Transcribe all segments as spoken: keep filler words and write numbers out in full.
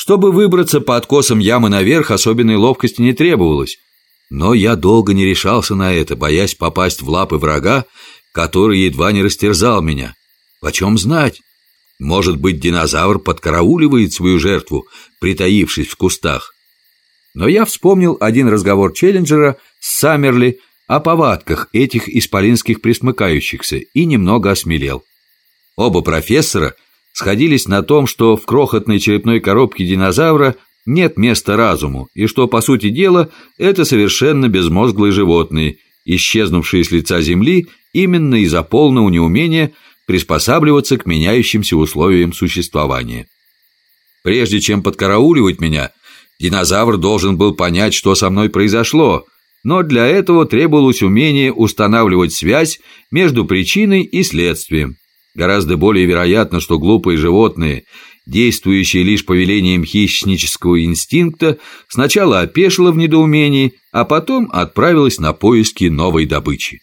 Чтобы выбраться по откосам ямы наверх, особенной ловкости не требовалось. Но я долго не решался на это, боясь попасть в лапы врага, который едва не растерзал меня. Почем знать? Может быть, динозавр подкарауливает свою жертву, притаившись в кустах. Но я вспомнил один разговор Челленджера с Саммерли о повадках этих исполинских пресмыкающихся и немного осмелел. Оба профессора сходились на том, что в крохотной черепной коробке динозавра нет места разуму, и что, по сути дела, это совершенно безмозглые животные, исчезнувшие с лица Земли именно из-за полного неумения приспосабливаться к меняющимся условиям существования. Прежде чем подкарауливать меня, динозавр должен был понять, что со мной произошло, но для этого требовалось умение устанавливать связь между причиной и следствием. Гораздо более вероятно, что глупые животные, действующие лишь по велениям хищнического инстинкта, сначала опешило в недоумении, а потом отправилось на поиски новой добычи.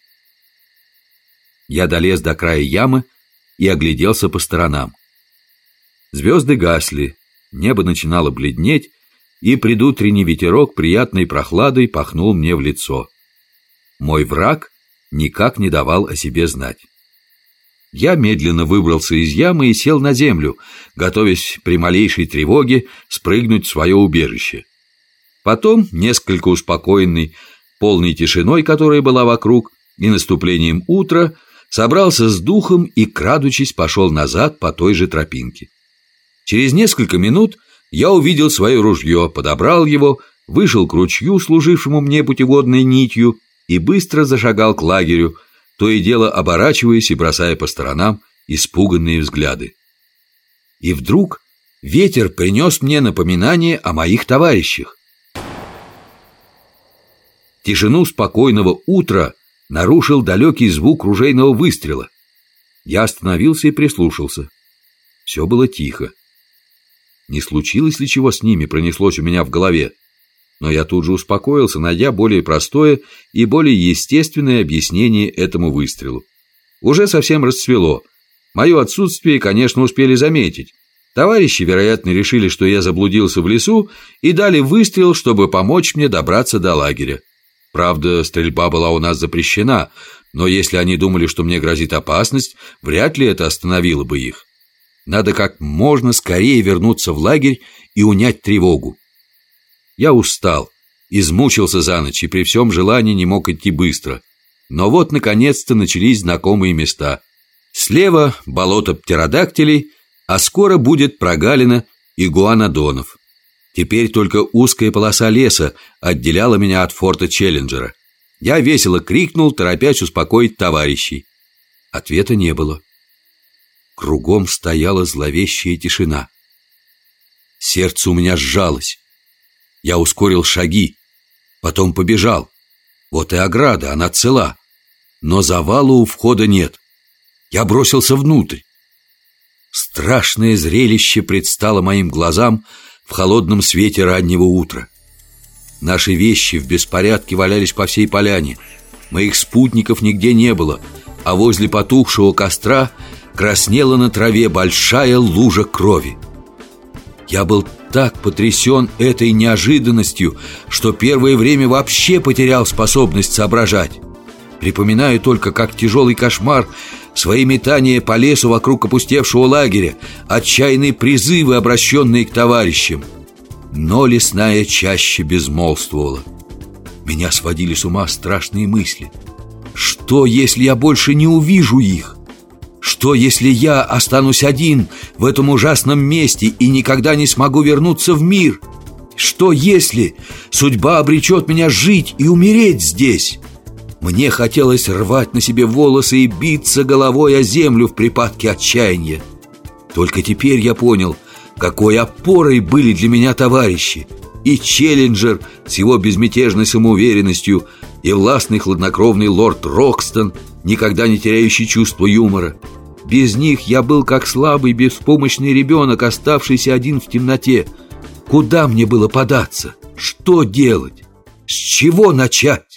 Я долез до края ямы и огляделся по сторонам. Звезды гасли, небо начинало бледнеть, и предутренний ветерок приятной прохладой пахнул мне в лицо. Мой враг никак не давал о себе знать. Я медленно выбрался из ямы и сел на землю, готовясь при малейшей тревоге спрыгнуть в свое убежище. Потом, несколько успокоенный полной тишиной, которая была вокруг, и наступлением утра, собрался с духом и, крадучись, пошел назад по той же тропинке. Через несколько минут я увидел свое ружье, подобрал его, вышел к ручью, служившему мне путеводной нитью, и быстро зашагал к лагерю, то и дело оборачиваясь и бросая по сторонам испуганные взгляды. И вдруг ветер принес мне напоминание о моих товарищах. Тишину спокойного утра нарушил далекий звук ружейного выстрела. Я остановился и прислушался. Все было тихо. Не случилось ли чего с ними, пронеслось у меня в голове. Но я тут же успокоился, найдя более простое и более естественное объяснение этому выстрелу. Уже совсем расцвело. Мое отсутствие, конечно, успели заметить. Товарищи, вероятно, решили, что я заблудился в лесу, и дали выстрел, чтобы помочь мне добраться до лагеря. Правда, стрельба была у нас запрещена, но если они думали, что мне грозит опасность, вряд ли это остановило бы их. Надо как можно скорее вернуться в лагерь и унять тревогу. Я устал, измучился за ночь и при всем желании не мог идти быстро. Но вот, наконец-то, начались знакомые места. Слева болото птеродактилей, а скоро будет прогалина игуанодонов. Теперь только узкая полоса леса отделяла меня от форта Челленджера. Я весело крикнул, торопясь успокоить товарищей. Ответа не было. Кругом стояла зловещая тишина. Сердце у меня сжалось. Я ускорил шаги, потом побежал. Вот и ограда, она цела. Но завала у входа нет. Я бросился внутрь. Страшное зрелище предстало моим глазам в холодном свете раннего утра. Наши вещи в беспорядке валялись по всей поляне. Моих спутников нигде не было, а возле потухшего костра краснела на траве большая лужа крови. Я был так потрясен этой неожиданностью, что первое время вообще потерял способность соображать. Припоминаю только, как тяжелый кошмар, свои метания по лесу вокруг опустевшего лагеря, отчаянные призывы, обращенные к товарищам. Но лесная чаща безмолвствовала. Меня сводили с ума страшные мысли. Что, если я больше не увижу их? Что, если я останусь один в этом ужасном месте и никогда не смогу вернуться в мир? Что, если судьба обречет меня жить и умереть здесь? Мне хотелось рвать на себе волосы и биться головой о землю в припадке отчаяния. Только теперь я понял, какой опорой были для меня товарищи. И Челленджер с его безмятежной самоуверенностью, и властный хладнокровный лорд Рокстон, никогда не теряющий чувство юмора. Без них я был как слабый, беспомощный ребенок, оставшийся один в темноте. Куда мне было податься? Что делать? С чего начать?